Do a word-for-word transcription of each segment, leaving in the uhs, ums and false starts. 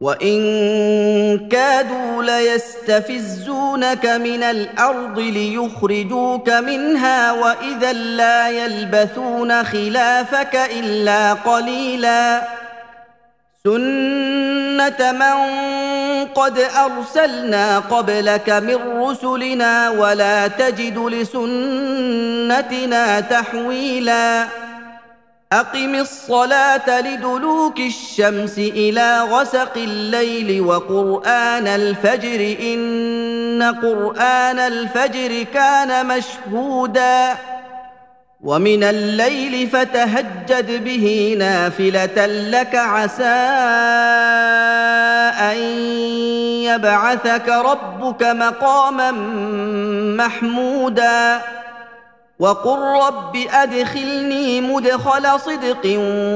وإن كادوا ليستفزونك من الأرض ليخرجوك منها وإذا لا يلبثون خلافك إلا قليلا سنة من قد أرسلنا قبلك من رسلنا ولا تجد لسنتنا تحويلا أقم الصلاة لدلوك الشمس إلى غسق الليل وقرآن الفجر إن قرآن الفجر كان مشهودا ومن الليل فتهجد به نافلة لك عسى أن يبعثك ربك مقاما محمودا وقل رب أدخلني مدخل صدق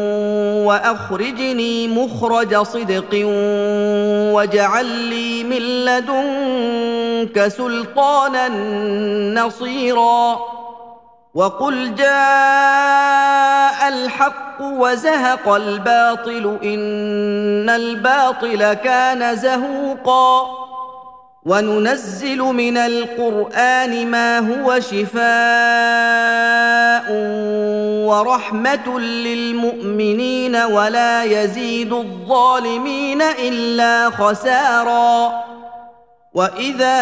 وأخرجني مخرج صدق واجعل لي من لدنك سلطانا نصيرا وقل جاء الحق وزهق الباطل إن الباطل كان زهوقا وننزل من القرآن ما هو شفاء ورحمة للمؤمنين ولا يزيد الظالمين إلا خسارا وإذا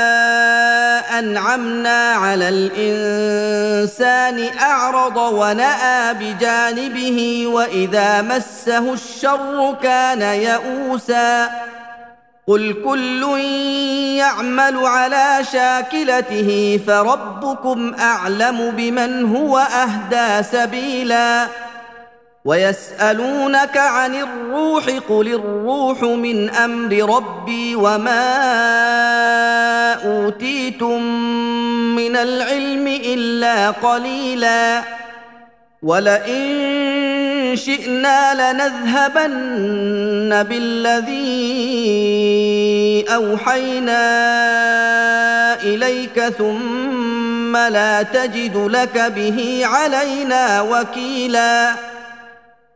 أنعمنا على الإنسان أعرض ونأى بجانبه وإذا مسه الشر كان يئوسا قل كل يعمل على شاكلته فربكم أعلم بمن هو أهدى سبيلا ويسألونك عن الروح قل الروح من أمر ربي وما أوتيتم من العلم إلا قليلا ولئن شئنا لنذهبن بالذي أوحينا إليك ثم لا تجد لك به علينا وكيلا